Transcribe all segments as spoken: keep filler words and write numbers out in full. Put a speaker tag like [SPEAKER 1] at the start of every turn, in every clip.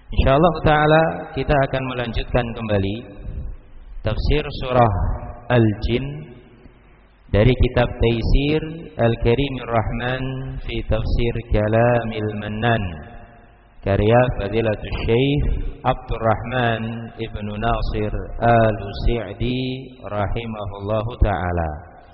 [SPEAKER 1] Insyaallah taala kita akan melanjutkan kembali tafsir surah Al-Jin dari kitab Taisir Al-Karimir Rahman fi Tafsir Kalamil Mannan karya Fadilatul Syekh Abdurrahman Ibnu Nasir Al-Sa'di rahimahullahu taala.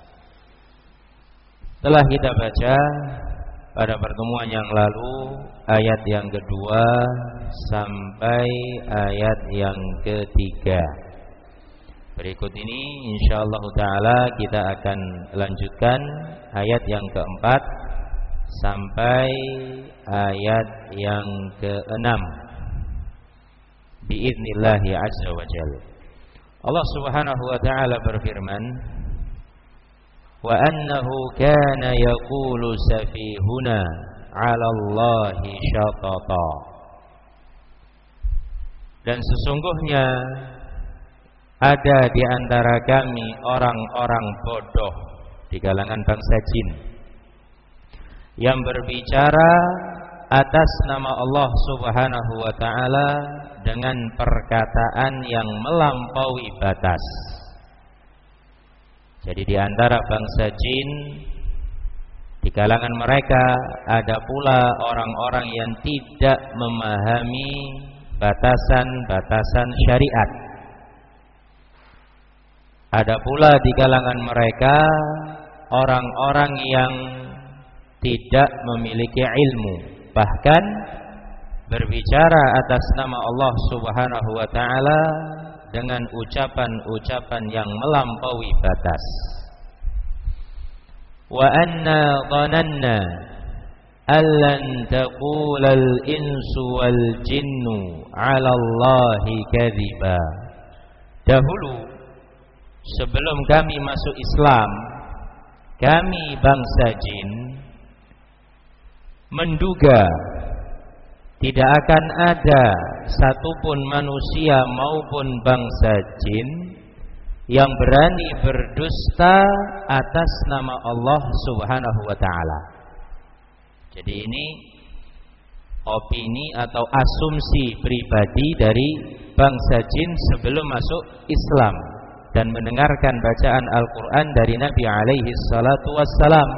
[SPEAKER 1] Telah kita baca pada pertemuan yang lalu ayat yang kedua sampai ayat yang ketiga. Berikut ini insyaallah taala kita akan lanjutkan ayat yang keempat sampai ayat yang keenam. Biidznillah azza wa jalla. Allah Subhanahu wa taala berfirman, wa annahu kana yaqulu safihuna 'ala Allahi syatata. Dan sesungguhnya ada di antara kami orang-orang bodoh di kalangan bangsa jin yang berbicara atas nama Allah Subhanahu wa taala dengan perkataan yang melampaui batas. Jadi di antara bangsa jin, di kalangan mereka ada pula orang-orang yang tidak memahami batasan-batasan syariat. Ada pula di kalangan mereka orang-orang yang tidak memiliki ilmu, bahkan berbicara atas nama Allah Subhanahu wa taala dengan ucapan-ucapan yang melampaui batas. Wa anna dhananna allan taqulal insu wal jinnu 'ala Allahi kadhiba. Dahulu sebelum kami masuk Islam, kami bangsa jin menduga tidak akan ada satupun manusia maupun bangsa jin yang berani berdusta atas nama Allah Subhanahu wa taala. Jadi ini opini atau asumsi pribadi dari bangsa jin sebelum masuk Islam dan mendengarkan bacaan Al-Quran dari Nabi alaihi salatu wassalam.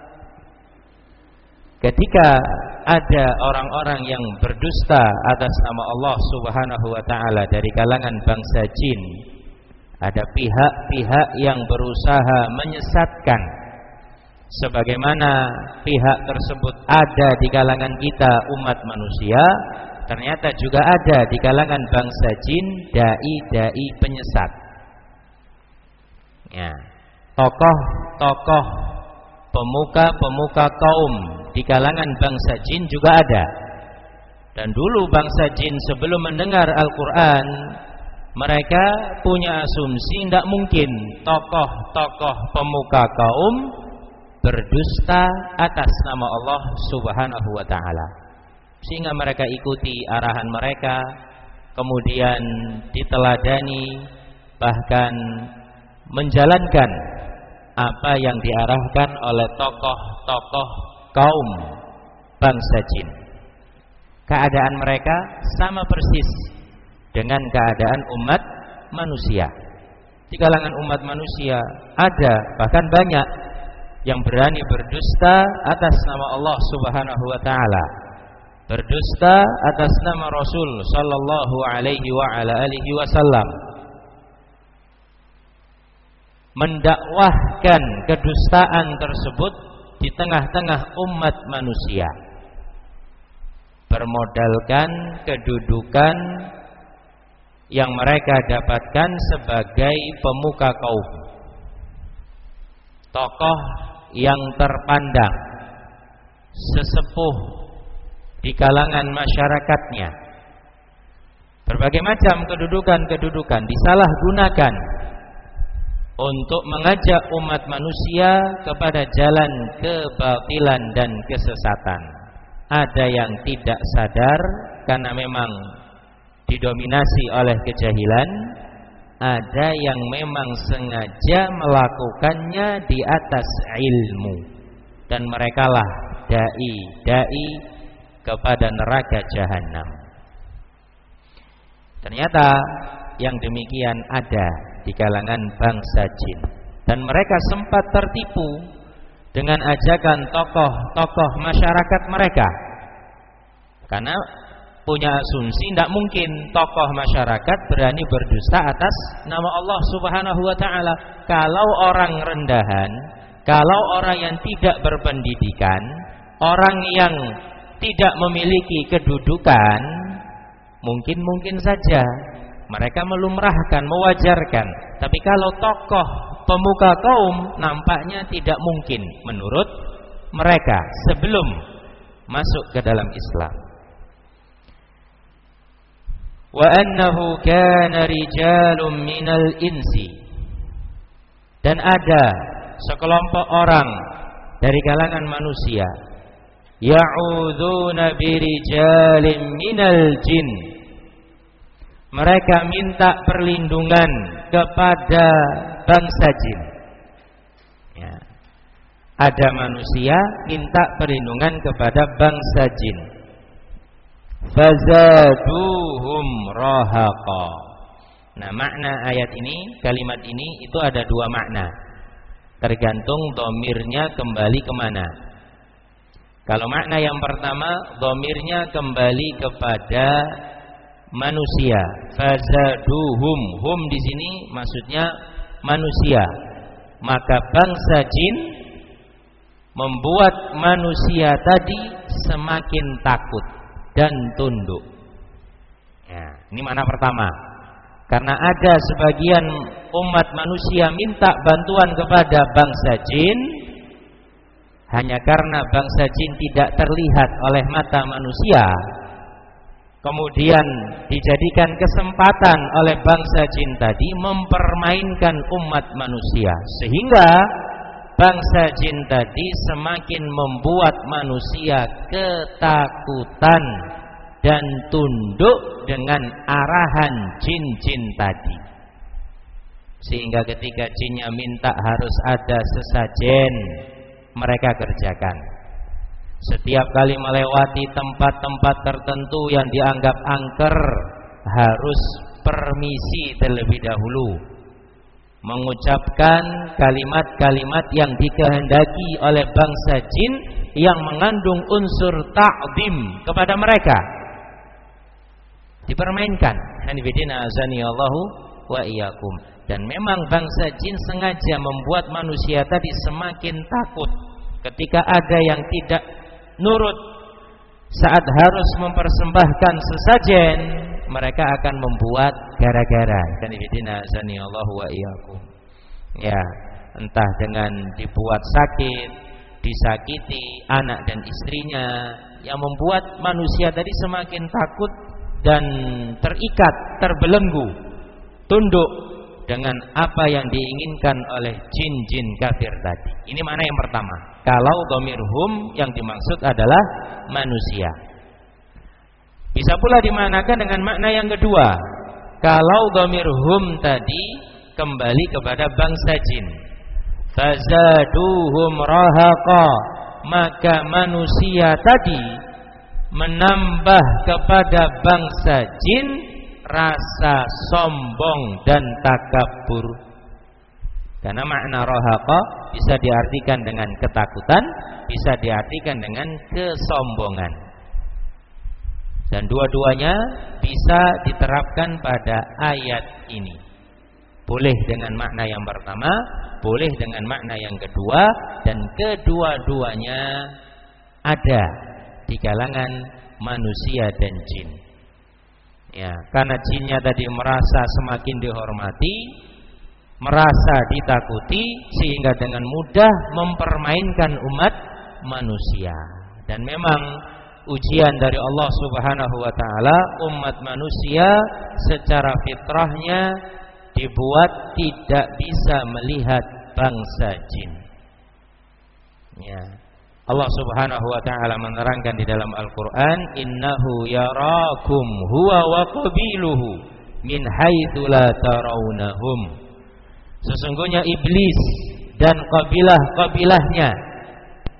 [SPEAKER 1] Ketika ada orang-orang yang berdusta atas nama Allah Subhanahu wa taala dari kalangan bangsa jin, ada pihak-pihak yang berusaha menyesatkan, sebagaimana pihak tersebut ada di kalangan kita umat manusia, ternyata juga ada di kalangan bangsa jin dai-dai penyesat. Ya, tokoh-tokoh pemuka-pemuka kaum di kalangan bangsa jin juga ada. Dan dulu bangsa jin sebelum mendengar Al-Quran, mereka punya asumsi tidak mungkin tokoh-tokoh pemuka kaum berdusta atas nama Allah Subhanahu wa taala. Sehingga mereka ikuti arahan mereka, kemudian diteladani, bahkan menjalankan apa yang diarahkan oleh tokoh-tokoh kaum bangsa jin. Keadaan mereka sama persis dengan keadaan umat manusia. Di kalangan umat manusia ada, bahkan banyak yang berani berdusta atas nama Allah Subhanahu wa taala, berdusta atas nama Rasul sallallahu alaihi wa ala alihi wasallam, mendakwahkan kedustaan tersebut di tengah-tengah umat manusia, bermodalkan kedudukan yang mereka dapatkan sebagai pemuka kaum, tokoh yang terpandang, sesepuh di kalangan masyarakatnya. Berbagai macam kedudukan-kedudukan disalahgunakan untuk mengajak umat manusia kepada jalan kebatilan dan kesesatan. Ada yang tidak sadar karena memang didominasi oleh kejahilan, ada yang memang sengaja melakukannya di atas ilmu, dan merekalah dai-dai kepada neraka jahanam. Ternyata yang demikian ada di kalangan bangsa jin, dan mereka sempat tertipu dengan ajakan tokoh-tokoh masyarakat mereka, karena punya asumsi tidak mungkin tokoh masyarakat berani berdusta atas nama Allah Subhanahu wa ta'ala. Kalau orang rendahan, kalau orang yang tidak berpendidikan, orang yang tidak memiliki kedudukan, mungkin-mungkin saja mereka melumrahkan, mewajarkan. Tapi kalau tokoh pemuka kaum, nampaknya tidak mungkin menurut mereka sebelum masuk ke dalam Islam. Wa annahu kana rijalun minal insi, dan ada sekelompok orang dari kalangan manusia, ya'udzuna birijalin minal jin, mereka minta perlindungan kepada bangsa jin. Ya. Ada manusia minta perlindungan kepada bangsa jin. Fazaduhum rahaqa. Nah, makna ayat ini, kalimat ini itu ada dua makna, tergantung dhamirnya kembali kemana. Kalau makna yang pertama, dhamirnya kembali kepada manusia. Fazaduhum, hum di sini maksudnya manusia. Maka bangsa jin membuat manusia tadi semakin takut dan tunduk. Ya, ini makna pertama. Karena ada sebagian umat manusia minta bantuan kepada bangsa jin, hanya karena bangsa jin tidak terlihat oleh mata manusia, kemudian dijadikan kesempatan oleh bangsa jin tadi mempermainkan umat manusia, sehingga bangsa jin tadi semakin membuat manusia ketakutan dan tunduk dengan arahan jin-jin tadi. Sehingga ketika jinnya minta harus ada sesajen, mereka kerjakan. Setiap kali melewati tempat-tempat tertentu yang dianggap angker, harus permisi terlebih dahulu, mengucapkan kalimat-kalimat yang dikehendaki oleh bangsa jin yang mengandung unsur ta'zim kepada mereka. Dipermainkan. Hanifidina azani Allahu wa iyyakum. Dan memang bangsa jin sengaja membuat manusia tadi semakin takut ketika ada yang tidak nurut saat harus mempersembahkan sesajen, mereka akan membuat gara-gara. Hanifidina azani Allahu wa iyyakum. Ya, entah dengan dibuat sakit, disakiti anak dan istrinya, yang membuat manusia tadi semakin takut dan terikat, terbelenggu, tunduk dengan apa yang diinginkan oleh jin-jin kafir tadi. Ini makna yang pertama. Kalau dhamir hum yang dimaksud adalah manusia. Bisa pula dimanakan dengan makna yang kedua. Kalau dhamir hum tadi kembali kepada bangsa jin, fazaduhum rahaqa, maka manusia tadi menambah kepada bangsa jin rasa sombong dan takabur. Karena makna rahaqa bisa diartikan dengan ketakutan, bisa diartikan dengan kesombongan. Dan dua-duanya bisa diterapkan pada ayat ini. Boleh dengan makna yang pertama, boleh dengan makna yang kedua, dan kedua-duanya ada di kalangan manusia dan jin. Ya, karena jinnya tadi merasa semakin dihormati, merasa ditakuti, sehingga dengan mudah mempermainkan umat manusia. Dan memang ujian dari Allah Subhanahu wa taala, umat manusia secara fitrahnya dibuat tidak bisa melihat bangsa jin. Ya. Allah Subhanahu wa taala menerangkan di dalam Al-Qur'an, innahu yarakum huwa wa qabiluhu min haitsu la tarawnahum. Sesungguhnya iblis dan kabilah-kabilahnya,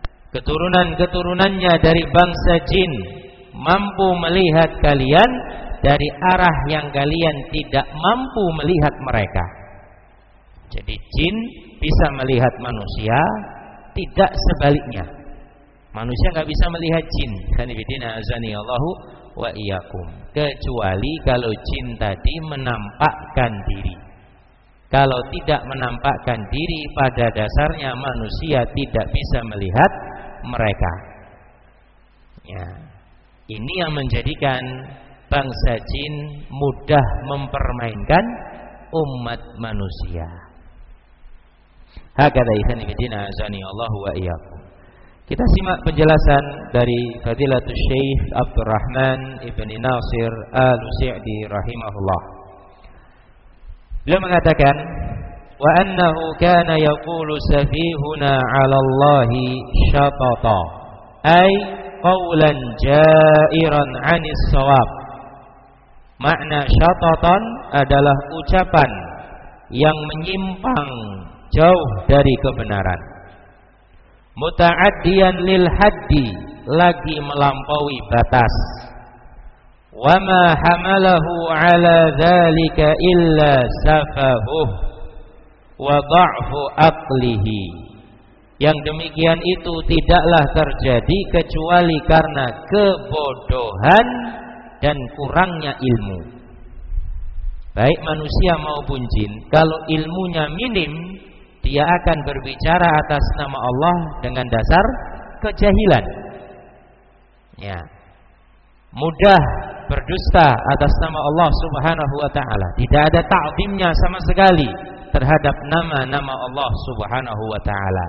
[SPEAKER 1] keturunan-keturunannya dari bangsa jin mampu melihat kalian dari arah yang kalian tidak mampu melihat mereka. Jadi jin bisa melihat manusia, tidak sebaliknya. Manusia nggak bisa melihat jin. Kanibidina azani Allahu wa iyyakum. Kecuali kalau jin tadi menampakkan diri. Kalau tidak menampakkan diri, pada dasarnya manusia tidak bisa melihat mereka. Ya. Ini yang menjadikan bangsa jin mudah mempermainkan umat manusia. Hakadha ikhwan fillah azani Allah wa iyyakum. Kita simak penjelasan dari Fadilatul Syekh Abdurrahman Ibn Nasir Al-Sa'di rahimahullah. Beliau mengatakan, wa annahu kana yaqulu safihuna 'ala Allahi syatata, ay qawlan jairan 'anis shawab. Makna syatatan adalah ucapan yang menyimpang jauh dari kebenaran. Muta'addiyan lil haddi, lagi melampaui batas. Wa ma hamalahu 'ala dzalika illa safahuh wa dha'fu aqlihi. Yang demikian itu tidaklah terjadi kecuali karena kebodohan dan kurangnya ilmu. Baik manusia maupun jin, kalau ilmunya minim, dia akan berbicara atas nama Allah dengan dasar kejahilan. Ya. Mudah berdusta atas nama Allah Subhanahu wa taala. Tidak ada ta'zimnya sama sekali terhadap nama-nama Allah Subhanahu wa taala.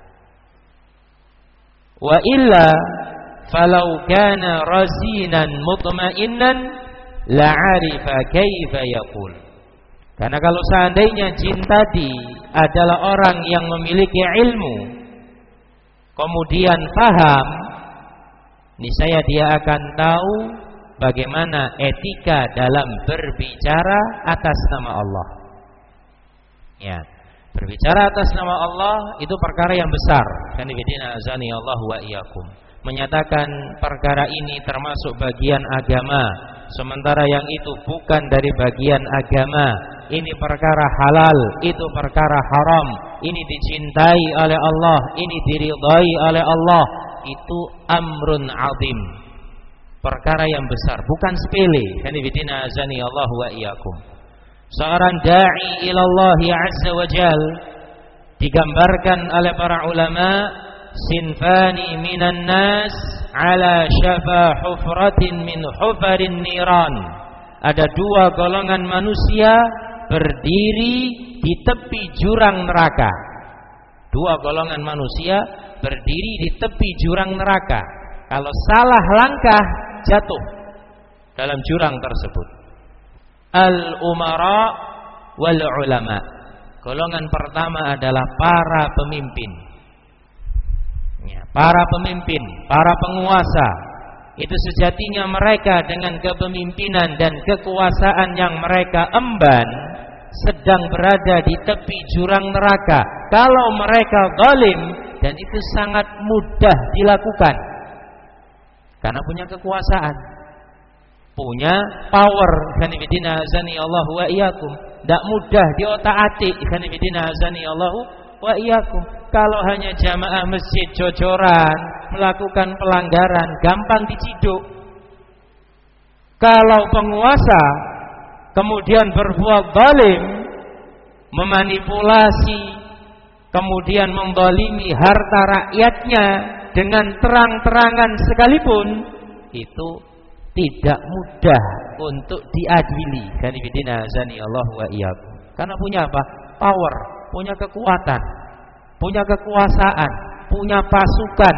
[SPEAKER 1] Wa illa falau kana razinan mutma'innan la'arifa kaifa yaqul. Karena kalau seandainya jin tadi adalah orang yang memiliki ilmu, kemudian paham, niscaya dia akan tahu bagaimana etika dalam berbicara atas nama Allah. Ya, berbicara atas nama Allah itu perkara yang besar. Kanibidina azani Allah wa iyyakum. Menyatakan perkara ini termasuk bagian agama, sementara yang itu bukan dari bagian agama. Ini perkara halal, itu perkara haram. Ini dicintai oleh Allah, ini diridhai oleh Allah. Itu amrun azim, perkara yang besar, bukan sepele. Kanibidina azani Allah wa iyyakum. Seorang da'i ilallah azza wa jal digambarkan oleh para ulama, sinfani minan nas ala syafa hufratin min hufarin niran. Ada dua golongan manusia berdiri di tepi jurang neraka. Dua golongan manusia berdiri di tepi jurang neraka. Kalau salah langkah, jatuh dalam jurang tersebut. Al-umara wal ulama. Golongan pertama adalah para pemimpin. Ya, para pemimpin, para penguasa. Itu sejatinya mereka dengan kepemimpinan dan kekuasaan yang mereka emban sedang berada di tepi jurang neraka. Kalau mereka zalim, dan itu sangat mudah dilakukan karena punya kekuasaan, punya power. Kanibidina azani Allah wa iyyakum. Tidak mudah diotak-atik. Kanibidina azani Allah wa iyyakum. Kalau hanya jamaah masjid jojoran melakukan pelanggaran, gampang diciduk. Kalau penguasa kemudian berbuat zalim, memanipulasi, kemudian mendolimi harta rakyatnya dengan terang-terangan sekalipun, itu tidak mudah untuk diadili. Kanibidina azani Allah wa iyyakum. Karena punya apa? Power, punya kekuatan, punya kekuasaan, punya pasukan.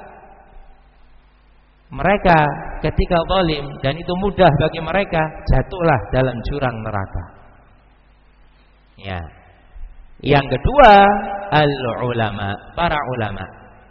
[SPEAKER 1] Mereka ketika zalim, dan itu mudah bagi mereka, jatuhlah dalam jurang neraka. Ya. Yang kedua, al-ulama, para ulama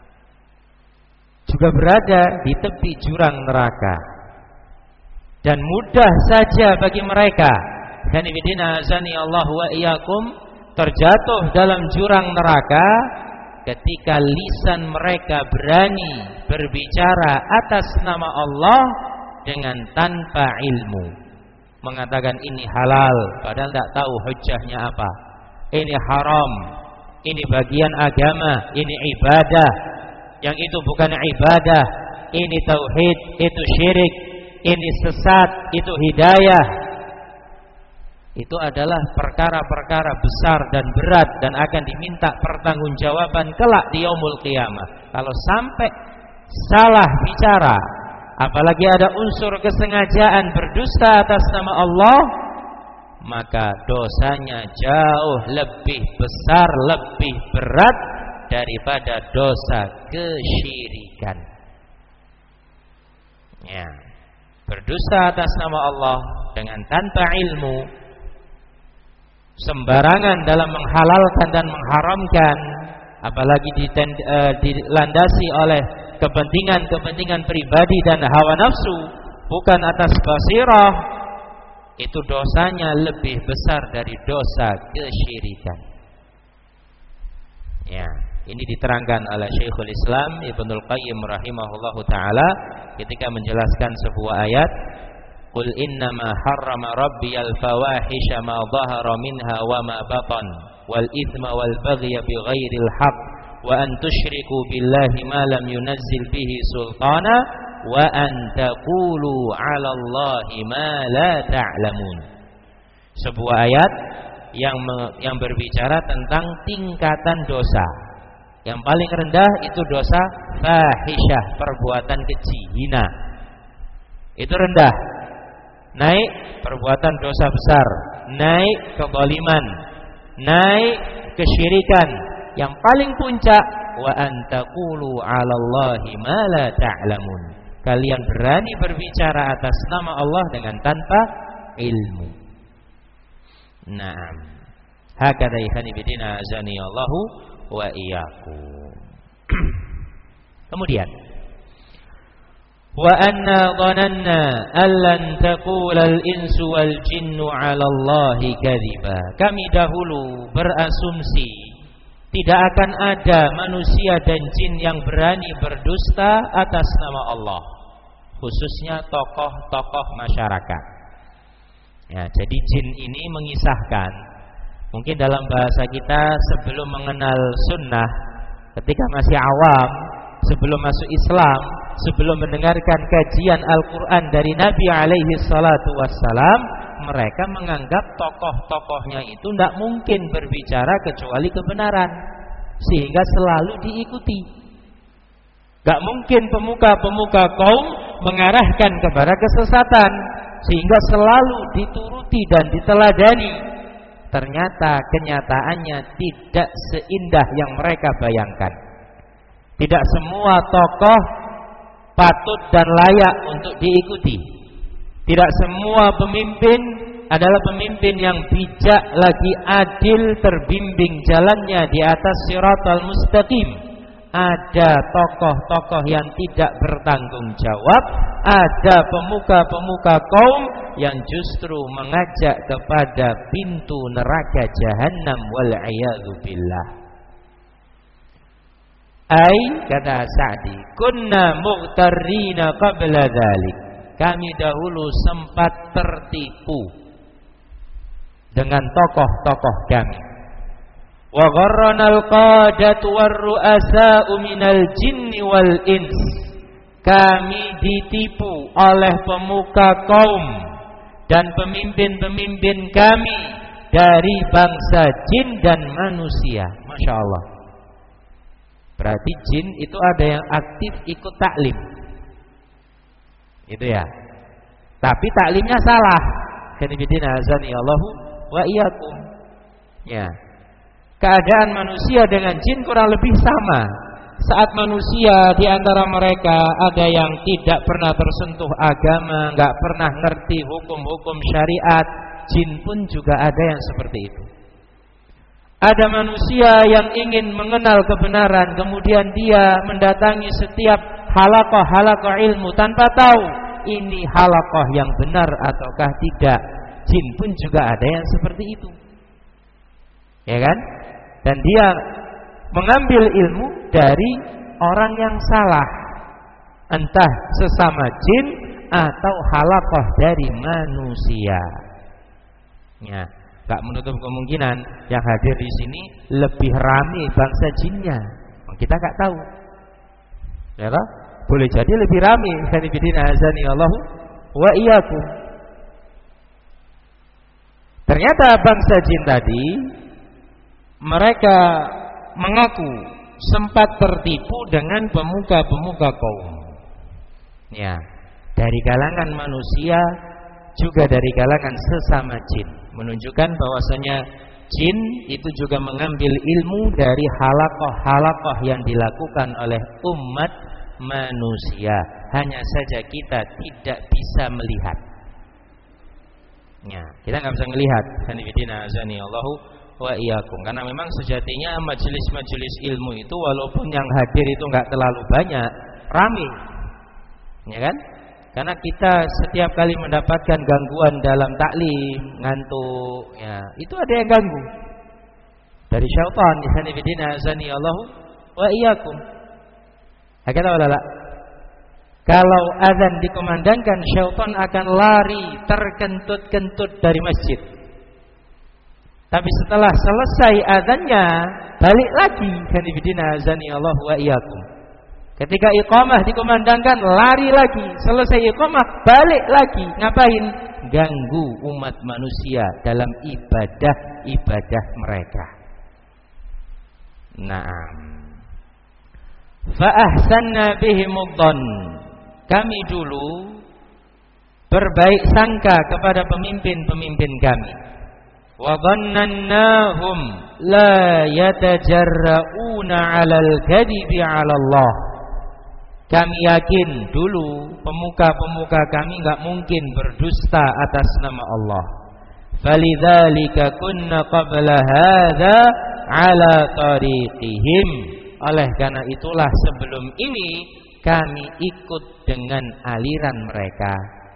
[SPEAKER 1] juga berada di tepi jurang neraka, dan mudah saja bagi mereka, kanibidina azani Allah wa iyyakum, terjatuh dalam jurang neraka ketika lisan mereka berani berbicara atas nama Allah dengan tanpa ilmu. mengatakan ini halal padahal tidak tahu hujjahnya apa. Ini haram, ini bagian agama, ini ibadah. Yang itu bukan ibadah, ini tauhid, itu syirik, ini sesat, itu hidayah. Itu adalah perkara-perkara besar dan berat dan akan diminta pertanggungjawaban kelak di yaumul qiyamah. Kalau sampai salah bicara, apalagi ada unsur kesengajaan berdusta atas nama Allah, maka dosanya jauh lebih besar, lebih berat daripada dosa kesyirikan. Ya, berdusta atas nama Allah dengan tanpa ilmu, sembarangan dalam menghalalkan dan mengharamkan, apalagi dilandasi oleh kepentingan-kepentingan pribadi dan hawa nafsu, bukan atas basirah, itu dosanya lebih besar dari dosa kesyirikan. Ya, ini diterangkan oleh Syekhul Islam Ibnul Qayyim rahimahullahu taala ketika menjelaskan sebuah ayat, "Qul innama harrama rabbiyal fawahisha ma dhahara minha wa ma batan wal itsma wal baghya bighairil haqq wa an tusyriku billahi ma lam yunazzil bihi sultana wa an taqulu 'ala Allahi ma la ta'lamun." Sebuah ayat yang yang berbicara tentang tingkatan dosa. Yang paling rendah itu dosa fahisyah, perbuatan keji, hina. Itu rendah. Naik perbuatan dosa besar, naik kezaliman, naik kesyirikan. Yang paling puncak wa antaqulu 'ala Allahi ma la ta'lamun. Kalian berani berbicara atas nama Allah dengan tanpa ilmu. Naam. Hakadha ikhani bidina azani Allahu wa iyyakum. Kemudian wa anna dhananna allan taqula al-insu wal jinnu 'ala Allahi kadhiba. Kami dahulu berasumsi tidak akan ada manusia dan jin yang berani berdusta atas nama Allah, khususnya tokoh-tokoh masyarakat. Ya, jadi jin ini mengisahkan, mungkin dalam bahasa kita sebelum mengenal sunnah, ketika masih awam, sebelum masuk Islam, sebelum mendengarkan kajian Al-Quran dari Nabi alaihi salatu wassalam, mereka menganggap tokoh-tokohnya itu tidak mungkin berbicara kecuali kebenaran, sehingga selalu diikuti. Gak mungkin pemuka-pemuka kaum mengarahkan kepada kesesatan, sehingga selalu dituruti dan diteladani. Ternyata kenyataannya tidak seindah yang mereka bayangkan. Tidak semua tokoh patut dan layak untuk diikuti. Tidak semua pemimpin adalah pemimpin yang bijak lagi adil, terbimbing jalannya di atas siratal mustaqim. Ada tokoh-tokoh yang tidak bertanggung jawab, ada pemuka-pemuka kaum yang justru mengajak kepada pintu neraka jahannam wal a'yadzu billah. Ai kata Sa'di, kunna mughtarrina qabla dzalik. Kami dahulu sempat tertipu dengan tokoh-tokoh kami. Wa gharranal qadatu war ru'asa'u minal jinni wal ins. Kami ditipu oleh pemuka kaum dan pemimpin-pemimpin kami dari bangsa jin dan manusia. Masya Allah. Berarti jin itu ada yang aktif ikut taklim, itu ya. Tapi taklimnya salah. Kanibidina azani Allahu wa iyyakum. Ya. Keadaan manusia dengan jin kurang lebih sama. Saat manusia di antara mereka ada yang tidak pernah tersentuh agama, enggak pernah ngerti hukum-hukum syariat, jin pun juga ada yang seperti itu. Ada manusia yang ingin mengenal kebenaran, kemudian dia mendatangi setiap halaqah-halaqah ilmu tanpa tahu ini halaqah yang benar ataukah tidak. Jin pun juga ada yang seperti itu, ya kan? Dan dia mengambil ilmu dari orang yang salah, entah sesama jin atau halaqah dari manusia. Ya, enggak menutup kemungkinan yang hadir di sini lebih ramai bangsa jinnya. Kita enggak tahu. Ya kan? Boleh jadi lebih ramai. Sanibidina azani Allah wa iyyakum. Ternyata bangsa jin tadi mereka mengaku sempat tertipu dengan pemuka-pemuka kaum. Ya, dari kalangan manusia juga dari kalangan sesama jin, menunjukkan bahwasanya jin itu juga mengambil ilmu dari halaqah-halaqah yang dilakukan oleh umat manusia. Hanya saja kita tidak bisa melihat. Ya, kita nggak bisa melihat. Sanibidina azani Allahu wa iyyakum. Karena memang sejatinya majelis-majelis ilmu itu walaupun yang hadir itu nggak terlalu banyak, ramai. Ya kan? Karena kita setiap kali mendapatkan gangguan dalam taklim, ngantuk, ya, itu ada yang ganggu. Dari syaitan, sanibidina azani Allahu wa iyyakum. Hakata wala la? Kalau azan dikumandangkan, syaitan akan lari terkentut-kentut dari masjid. Tapi setelah selesai azannya, balik lagi. Sanibidina azani Allahu wa iyyakum. Ketika iqamah dikumandangkan, lari lagi. Selesai iqamah, balik lagi. Ngapain? Ganggu umat manusia dalam ibadah-ibadah mereka. Naam. Fa ahsanna bihimud dhann. Kami dulu berbaik sangka kepada pemimpin-pemimpin kami. Wa dhannannahum la yatajarrauna 'alal kadhibi 'ala Allah. Kami yakin dulu pemuka-pemuka kami enggak mungkin berdusta atas nama Allah. Falidzalika kunna qabla hadza 'ala tariqihim. Oleh karena itulah sebelum ini kami ikut dengan aliran mereka.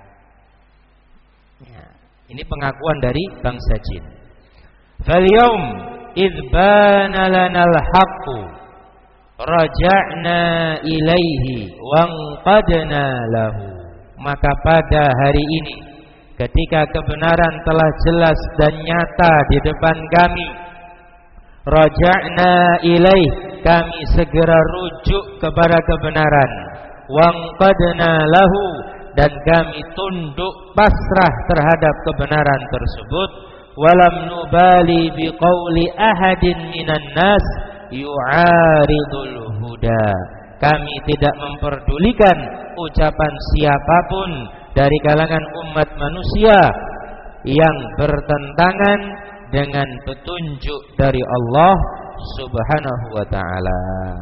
[SPEAKER 1] Ya, ini pengakuan dari bangsa jin. Falyawm idz bana lanal haqqu raja'na ilaihi wanqadna lahu. Maka pada hari ini ketika kebenaran telah jelas dan nyata di depan kami, raja'na ilaihi, kami segera rujuk kepada kebenaran, wanqadna lahu, dan kami tunduk pasrah terhadap kebenaran tersebut. Walam nubali biqauli ahadin minan nas yu'aridul huda. Kami tidak memperdulikan ucapan siapapun dari kalangan umat manusia yang bertentangan dengan petunjuk dari Allah Subhanahu wa ta'ala.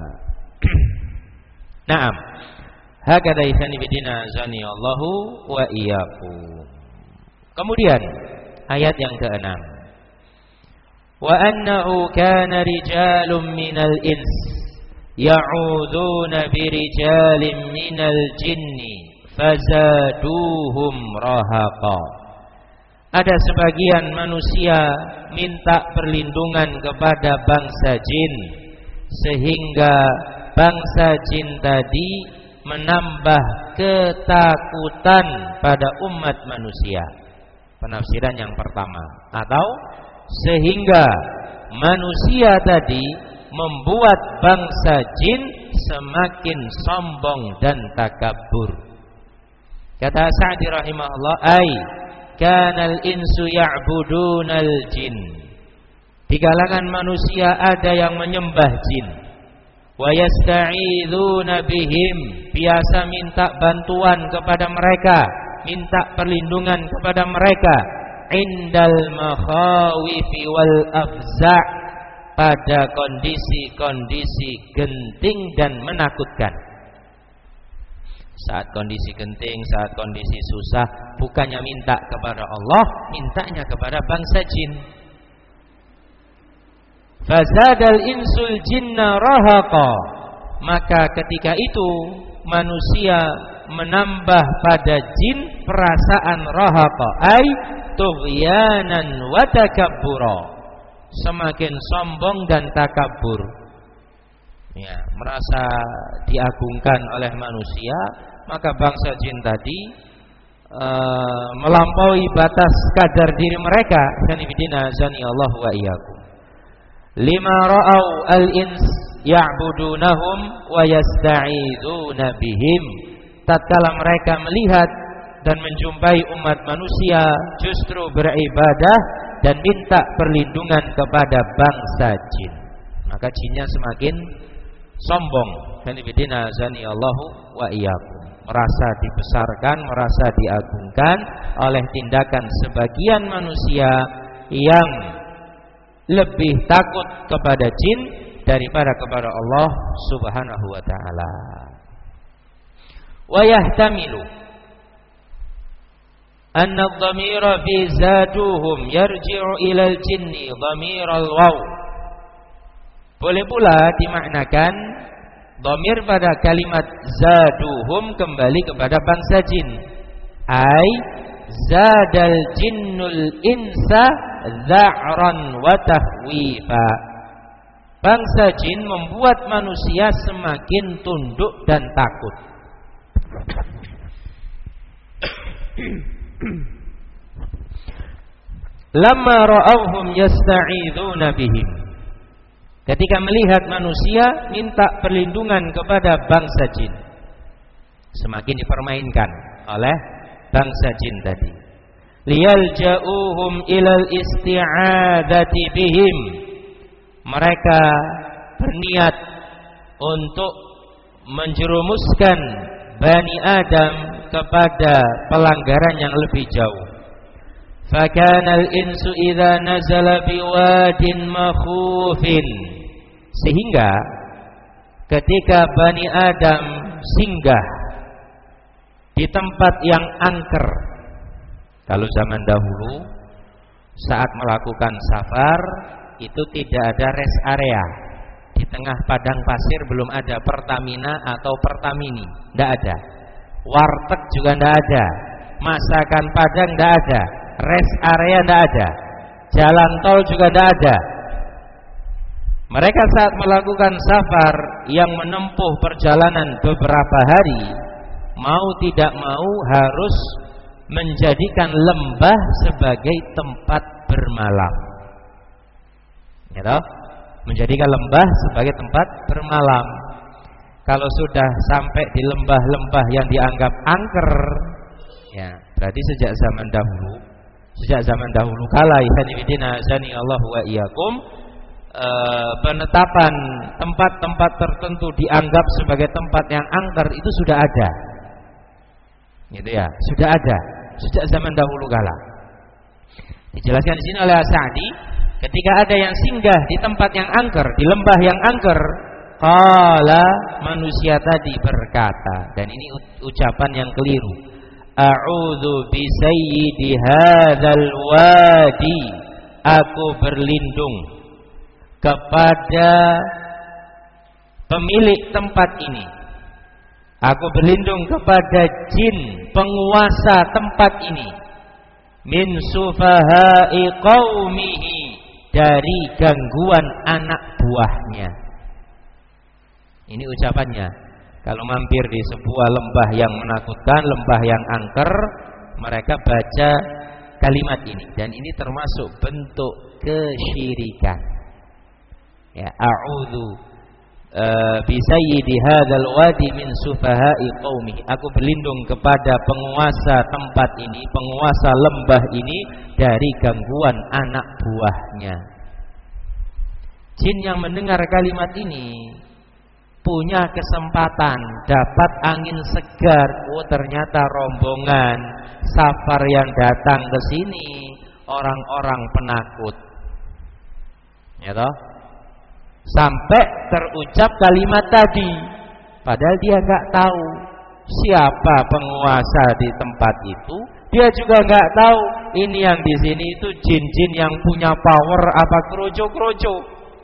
[SPEAKER 1] Naam. Hakadha sanibidina zani Allahu wa iyyakum. Kemudian ayat yang keenam. Wa annahu kana rijalun minal ins ya'uduna birijalin minal jinni fazaduhum rahaqa. Ada sebagian manusia minta perlindungan kepada bangsa jin, sehingga bangsa jin tadi menambah ketakutan pada umat manusia. Penafsiran yang pertama. Atau sehingga manusia tadi membuat bangsa jin semakin sombong dan takabur. Kata Sa'di rahimahullah, ai kanal insu ya'budunal jin. Di kalangan manusia ada yang menyembah jin. Wa yasta'idzuuna bihim, biasa minta bantuan kepada mereka, minta perlindungan kepada mereka. Indal makhawifi wal afza', pada kondisi-kondisi genting dan menakutkan. Saat kondisi genting, saat kondisi susah, bukannya minta kepada Allah, mintanya kepada bangsa jin. Fazadal insul jinna rahaqa, maka ketika itu manusia menambah pada jin perasaan rahaqa, ai tughyanan wa takabbura, semakin sombong dan takabur. Ya, merasa diagungkan oleh manusia, maka bangsa jin tadi uh, melampaui batas kadar diri mereka. Sanibidina zani Allah wa iyyakum. Lima ra'au al-ins ya'budunahum wa yasta'iduna bihim. Tatkala mereka melihat dan menjumpai umat manusia justru beribadah dan minta perlindungan kepada bangsa jin, maka jinnya semakin sombong. Sanibidina zani Allahu wa iyyakum, merasa dibesarkan, merasa diagungkan oleh tindakan sebagian manusia yang lebih takut kepada jin daripada kepada Allah Subhanahu wa taala. Wa yahtamilu anna ad-dhamira fi zaduhum yarji'u ila al-jinni dhamiral waw. Boleh pula dimaknakan dhamir pada kalimat zaduhum kembali kepada bangsa jin. Ai zadal jinnul insa dha'ran wa tahwifa. Bangsa jin membuat manusia semakin tunduk dan takut. Lamma ra'awhum yasta'iduna bihim. Ketika melihat manusia minta perlindungan kepada bangsa jin, semakin dipermainkan oleh bangsa jin tadi. Liyalja'uhum ilal isti'adzati bihim. Mereka berniat untuk menjerumuskan Bani Adam kepada pelanggaran yang lebih jauh. Fakanal insu idza nazala biwadin makhufin. Sehingga ketika Bani Adam singgah di tempat yang angker, kalau zaman dahulu saat melakukan safar itu tidak ada rest area. Di tengah padang pasir belum ada Pertamina atau Pertamini, tidak ada. Warteg juga tidak ada. Masakan Padang tidak ada. Rest area tidak ada. Jalan tol juga tidak ada. Mereka saat melakukan safar yang menempuh perjalanan beberapa hari, mau tidak mau harus menjadikan lembah sebagai tempat bermalam. Ya toh? Menjadikan lembah sebagai tempat bermalam. Kalau sudah sampai di lembah-lembah yang dianggap angker, ya berarti sejak zaman dahulu, sejak zaman dahulu kala, ikhwanifidina azani Allah wa iyyakum, e, penetapan tempat-tempat tertentu dianggap sebagai tempat yang angker itu sudah ada. Gitu ya, sudah ada sejak zaman dahulu kala. Dijelaskan di sini oleh As-Sa'di, ketika ada yang singgah di tempat yang angker, di lembah yang angker, qala, manusia tadi berkata, dan ini ucapan yang keliru, a'udzu bi sayyidi hadzal wadi, aku berlindung kepada pemilik tempat ini, aku berlindung kepada jin penguasa tempat ini, min sufaha'i qaumihi, dari gangguan anak buahnya. Ini ucapannya. Kalau mampir di sebuah lembah yang menakutkan, lembah yang angker, mereka baca kalimat ini, dan ini termasuk bentuk kesyirikan. Ya, a'udzu uh, bi sayyidi hadzal wadi min sufaha'i qaumi. Aku berlindung kepada penguasa tempat ini, penguasa lembah ini, dari gangguan anak buahnya. Jin yang mendengar kalimat ini punya kesempatan dapat angin segar. Oh, ternyata rombongan safar yang datang ke sini orang-orang penakut. Ya toh? Sampai terucap kalimat tadi, padahal dia nggak tahu siapa penguasa di tempat itu. Dia juga nggak tahu ini yang di sini itu jin-jin yang punya power apa krojo-krojo.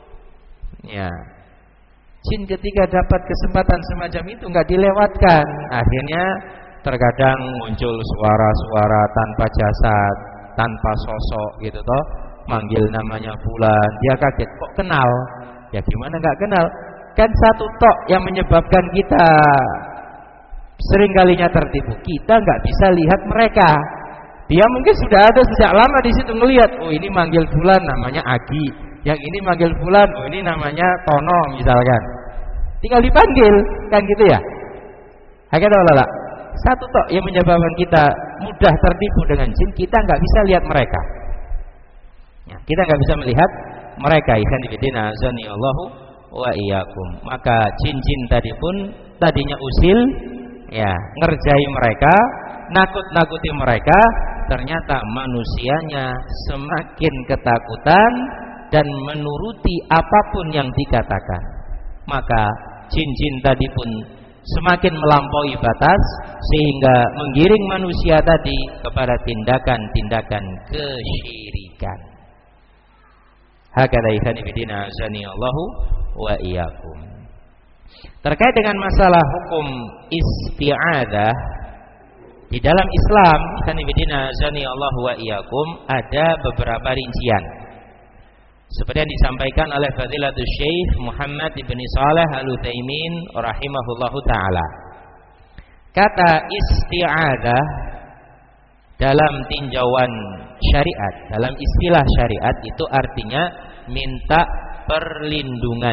[SPEAKER 1] Ya, jin ketika dapat kesempatan semacam itu nggak dilewatkan. Akhirnya terkadang muncul suara-suara tanpa jasad, tanpa sosok gitu toh. Manggil namanya fulan, dia kaget, kok kenal? Ya gimana nggak kenal? Kan satu tok yang menyebabkan kita seringkalinya tertipu. Kita nggak bisa lihat mereka. Dia mungkin sudah ada sejak lama di situ ngelihat, oh ini manggil fulan namanya Agi, yang ini manggil fulan, oh ini namanya Tono misalkan. Tinggal dipanggil, kan gitu ya. Hakikatnya satu tok yang menyebabkan kita mudah tertipu dengan jin, kita nggak bisa lihat mereka. Ya, kita nggak bisa melihat mereka. Ikhwan fillah azanillahu wa iyyakum. Maka jin-jin tadi pun tadinya usil, ya ngerjai mereka, nakut-nakuti mereka. Ternyata manusianya semakin ketakutan dan menuruti apapun yang dikatakan. Maka jin-jin tadi pun semakin melampaui batas sehingga menggiring manusia tadi kepada tindakan-tindakan kesyirikan. Hakadha ikhwan fillah azanillahu wa iyyakum. Terkait dengan masalah hukum isti'adzah di dalam Islam, ikhwan fillah azanillahu wa iyyakum, ada beberapa rincian. Seperti yang disampaikan oleh Fadilatul Syekh Muhammad ibn Shalih Al-Utsaimin rahimahullahu taala. Kata isti'adzah dalam tinjauan syariat, dalam istilah syariat itu artinya minta perlindungan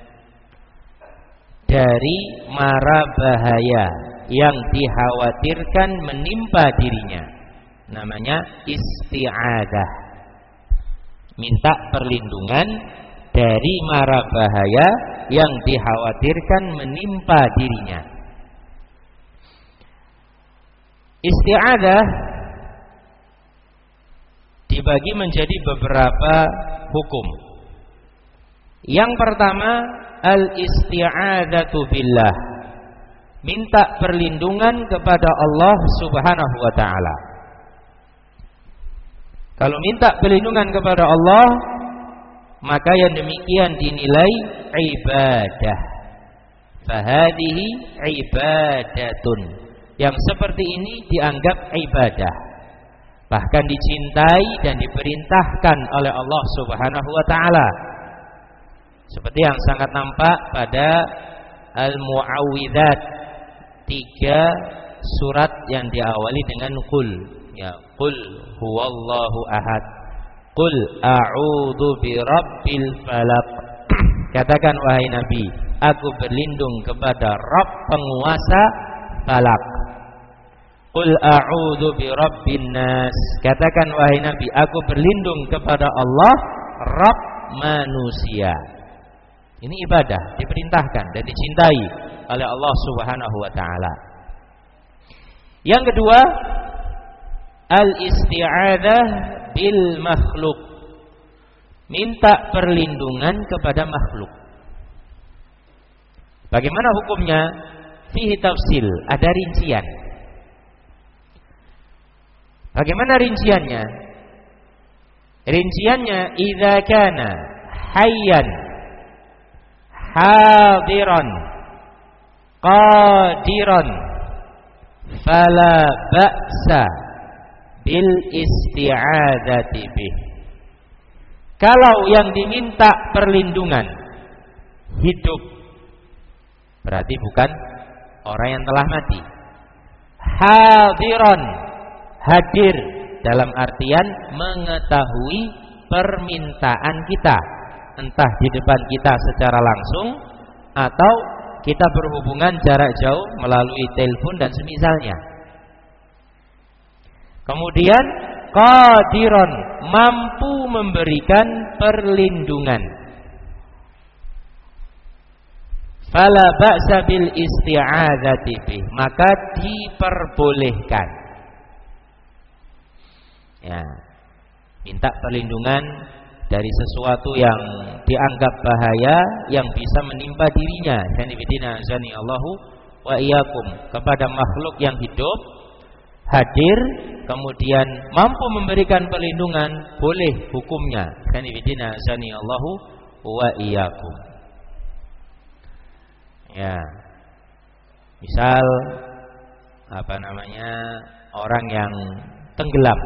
[SPEAKER 1] dari mara bahaya yang dikhawatirkan menimpa dirinya. Namanya isti'adzah. Minta perlindungan dari mara bahaya yang dikhawatirkan menimpa dirinya. Isti'adzah dibagi menjadi beberapa hukum. Yang pertama, al-isti'adzatu billah. Minta perlindungan kepada Allah Subhanahu wa taala. Kalau minta perlindungan kepada Allah, maka yang demikian dinilai ibadah. Fahadihi ibadatun. Yang seperti ini dianggap ibadah. Bahkan dicintai dan diperintahkan oleh Allah Subhanahu wa taala. Seperti yang sangat nampak pada Al-Mu'awwidzat, tiga surat yang diawali dengan qul. Ya, qul huwallahu ahad, qul a'udzu birabbil falaq. Katakan wahai Nabi, aku berlindung kepada Rabb penguasa falak. Qul a'udzu birabbin nas. Katakan wahai Nabi, aku berlindung kepada Allah Rabb manusia. Ini ibadah, diperintahkan dan dicintai oleh Allah Subhanahu wa taala. Yang kedua, al-isti'adzah bil makhluk. Minta perlindungan kepada makhluk. Bagaimana hukumnya? Fihi tafsil, ada rincian. Bagaimana rinciannya? Rinciannya idza kana hayyan hadiran qadiran fala ba'sa bil isti'adzati bih. Kalau yang diminta perlindungan hidup, berarti bukan orang yang telah mati. Hadiran, hadir dalam artian mengetahui permintaan kita, entah di depan kita secara langsung atau kita berhubungan jarak jauh melalui telepon dan semisalnya. Kemudian qadiran, mampu memberikan perlindungan. Fala ba'sa bil isti'adzati bih, maka diperbolehkan. Ya, minta perlindungan dari sesuatu yang dianggap bahaya yang bisa menimpa dirinya. Sanibidina zani Allahu wa iyyakum, kepada makhluk yang hidup, hadir, kemudian mampu memberikan perlindungan, boleh hukumnya. Sanibidina zani Allahu wa iyyakum. Ya, misal apa namanya, orang yang tenggelam,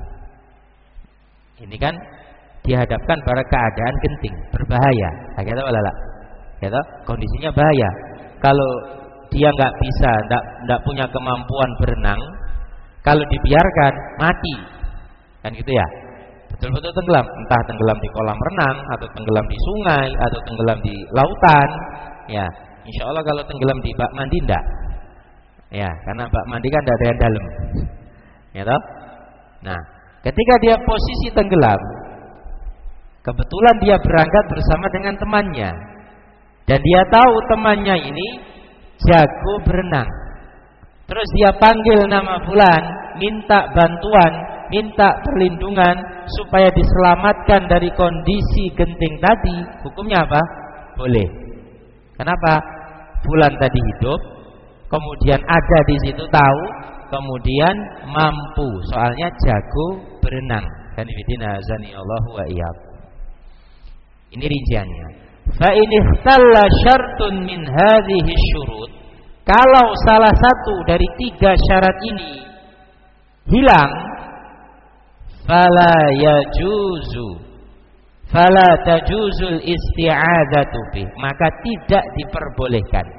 [SPEAKER 1] ini kan dihadapkan pada keadaan genting, berbahaya. Kata wala, kata kondisinya bahaya. Kalau dia nggak bisa, nggak punya kemampuan berenang, kalau dibiarkan mati, kan gitu ya. Betul-betul tenggelam, entah tenggelam di kolam renang, atau tenggelam di sungai, atau tenggelam di lautan, ya. Insya Allah kalau tenggelam di bak mandi enggak, ya, karena bak mandi kan tidak ada yang dalam, ya toh. Nah, ketika dia posisi tenggelam, kebetulan dia berangkat bersama dengan temannya, dan dia tahu temannya ini jago berenang. Terus dia panggil nama fulan, minta bantuan, minta perlindungan supaya diselamatkan dari kondisi genting tadi. Hukumnya apa? Boleh. Kenapa? Fulan tadi hidup, kemudian ada di situ tahu, kemudian mampu, soalnya jago berenang. Kan ibidina azani Allahu wa iyyakum. Ini rinciannya. Fa in ikhtalla syartun min hadhihi syurut, kalau salah satu dari tiga syarat ini hilang, fala yajuzu fala tajuzul isti'adzatu bih, maka tidak diperbolehkan.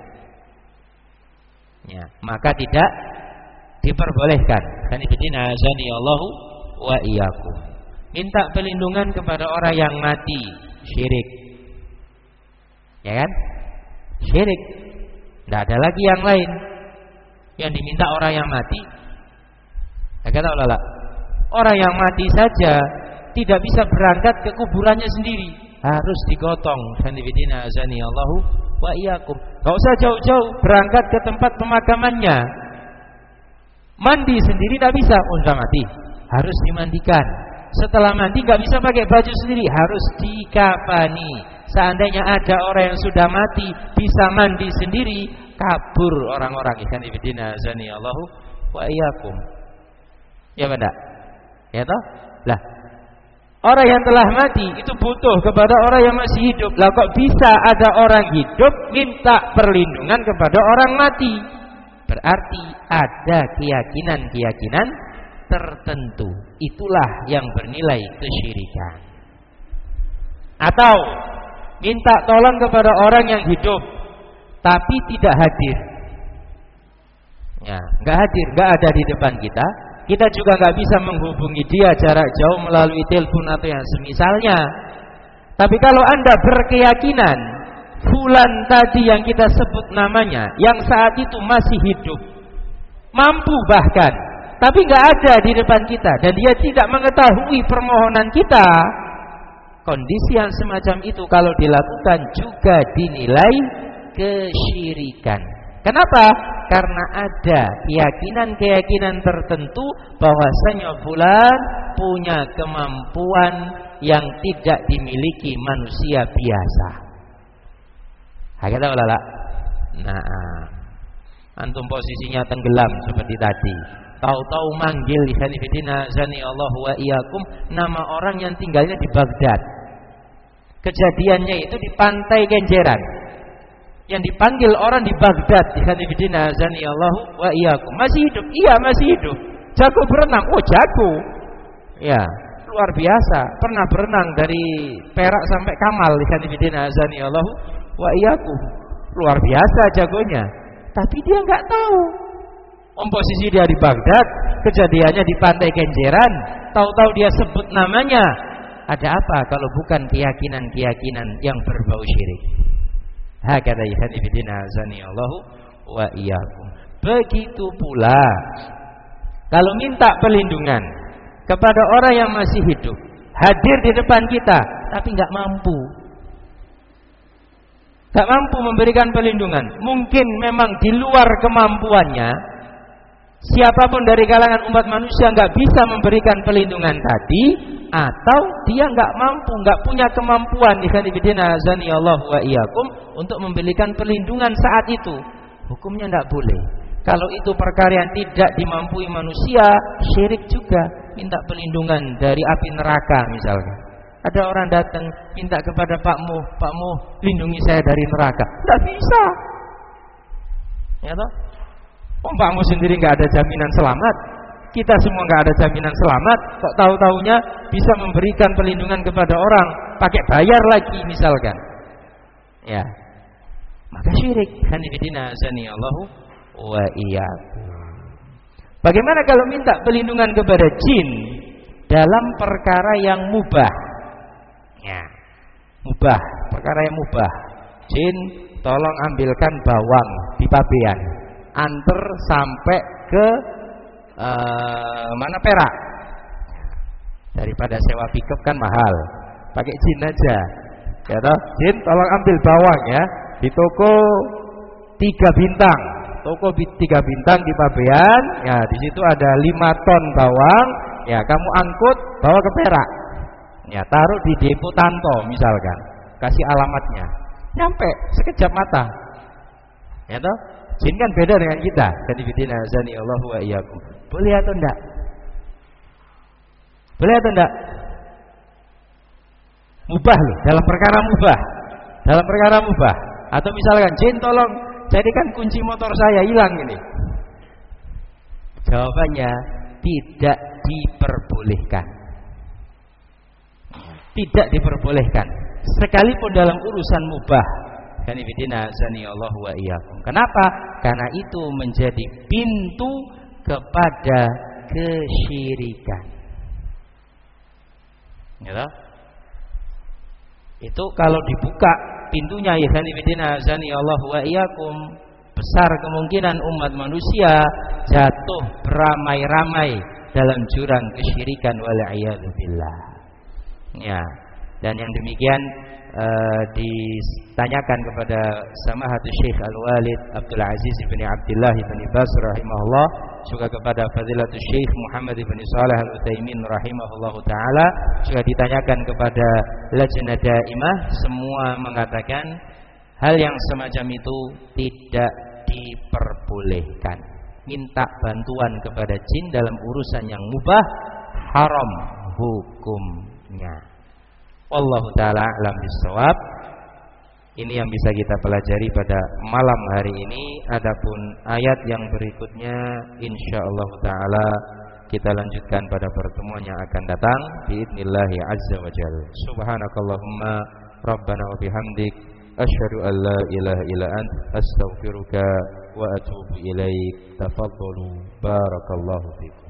[SPEAKER 1] Ya, maka tidak diperbolehkan. Kan ibidina azani Allahu wa iyyakum. Minta perlindungan kepada orang yang mati, syirik. Ya kan? Syirik. Tidak ada lagi yang lain yang diminta orang yang mati. Ya kata ulama, orang yang mati saja tidak bisa berangkat ke kuburannya sendiri, harus digotong. Sanibidina azani Allahu wa iyyakum. Enggak usah jauh-jauh berangkat ke tempat pemakamannya. Mandi sendiri tidak bisa, oh, sudah mati, harus dimandikan. Setelah mandi nggak bisa pakai baju sendiri, harus dikafani. Seandainya ada orang yang sudah mati bisa mandi sendiri, kabur orang-orang. Ikan ibidina azani Allahu wa iyyakum. Ya benar? Ya toh? Lah, orang yang telah mati itu butuh kepada orang yang masih hidup. Lah kok bisa ada orang hidup minta perlindungan kepada orang mati? Berarti ada keyakinan-keyakinan tertentu. Itulah yang bernilai kesyirikan. Atau minta tolong kepada orang yang hidup tapi tidak hadir. Ya, enggak hadir, enggak ada di depan kita. Kita juga enggak bisa menghubungi dia jarak jauh melalui telepon atau yang semisalnya. Tapi kalau Anda berkeyakinan fulan tadi yang kita sebut namanya, yang saat itu masih hidup, mampu bahkan, tapi enggak ada di depan kita dan dia tidak mengetahui permohonan kita, kondisi yang semacam itu kalau dilakukan juga dinilai kesyirikan. Kenapa? Karena ada keyakinan-keyakinan tertentu bahwasanya fulan punya kemampuan yang tidak dimiliki manusia biasa. Hakikatnya ulala. Nah, antum posisinya tenggelam seperti tadi. Tahu-tahu manggil ikhwanifidina zani Allah wa iyyakum nama orang yang tinggalnya di Baghdad. Kejadiannya itu di Pantai Kenjeran. Yang dipanggil orang di Baghdad, ikhwanifidina zani Allah wa iyyakum. Masih hidup? Iya, masih hidup. Jago berenang? Oh, jago. Ya, luar biasa. Pernah berenang dari Perak sampai Kamal, ikhwanifidina zani Allah wa iyyakum. Luar biasa jagonya. Tapi dia enggak tahu. Posisi dia di Baghdad, kejadiannya di Pantai Kenjeran, tahu-tahu dia sebut namanya. Ada apa kalau bukan keyakinan-keyakinan yang berbau syirik? Hakata ikhwanifidina azani Allahu wa iyyakum. Begitu pula kalau minta perlindungan kepada orang yang masih hidup, hadir di depan kita tapi enggak mampu. Enggak mampu memberikan perlindungan. Mungkin memang di luar kemampuannya. Siapapun dari kalangan umat manusia nggak bisa memberikan perlindungan tadi, atau dia nggak mampu, nggak punya kemampuan ikhwanifidina azani Allah wa iyyakum untuk memberikan perlindungan saat itu. Hukumnya nggak boleh. Kalau itu perkara yang tidak dimampui manusia, syirik juga. Minta perlindungan dari api neraka misalnya. Ada orang datang minta kepada Pak Muh, Pak Muh, lindungi saya dari neraka. Nggak bisa. Ya toh? Oh, Pakmu sendiri nggak ada jaminan selamat. Kita semua nggak ada jaminan selamat. Kok tahu-taunya bisa memberikan perlindungan kepada orang pakai bayar lagi misalkan. Ya, maka syirik. Hanifidina azani Allahu wa iyyakum. Bagaimana kalau minta perlindungan kepada jin dalam perkara yang mubah? Ya, mubah, perkara yang mubah. Jin, tolong ambilkan bawang di pabean, anter sampai ke uh, mana Perak. Daripada sewa pickup kan mahal, pakai jin aja. Ya toh, jin tolong ambil bawang ya di toko tiga bintang. Toko tiga bintang di Pabean, ya di situ ada lima ton bawang, ya kamu angkut bawa ke Perak, ya taruh di depo Tanto misalkan, kasih alamatnya, nyampe sekejap mata, ya toh, jin kan beda dengan kita, kadifidina azani Allahu wa iyyakum. Boleh atau enggak? Boleh atau enggak? Mubah loh, dalam perkara mubah, dalam perkara mubah, atau misalkan jin tolong jadikan kunci motor saya hilang ini. Jawabannya tidak diperbolehkan. Tidak diperbolehkan. Sekalipun dalam urusan mubah. Kanifidina azani Allah wa iyyakum. Kenapa? Karena itu menjadi pintu kepada kesyirikan. Ya, itu kalau dibuka pintunya, ya kanifidina azani Allah wa iyyakum, besar kemungkinan umat manusia jatuh beramai-ramai dalam jurang kesyirikan wal'iyadu billah. Ya, dan yang demikian uh, ditanyakan kepada Samahatul Syekh Al-Walid Abdul Aziz bin Abdullah bin Baz rahimahullah, juga kepada Fadilatul Syekh Muhammad bin Shalih Al-Utsaimin rahimahullah taala, juga ditanyakan kepada Lajnah Daimah, semua mengatakan hal yang semacam itu tidak diperbolehkan. Minta bantuan kepada jin dalam urusan yang mubah haram hukumnya. Wallahu taala a'lam bissawab. Ini yang bisa kita pelajari pada malam hari ini. Adapun ayat yang berikutnya insyaallah taala kita lanjutkan pada pertemuan yang akan datang biidznillah azza wa jalla. Subhanakallahumma rabbana wa bihamdik asyhadu an la ilaha illa ant astaghfiruka wa atubu ilaik. Tafadhalu barakallahu fikum.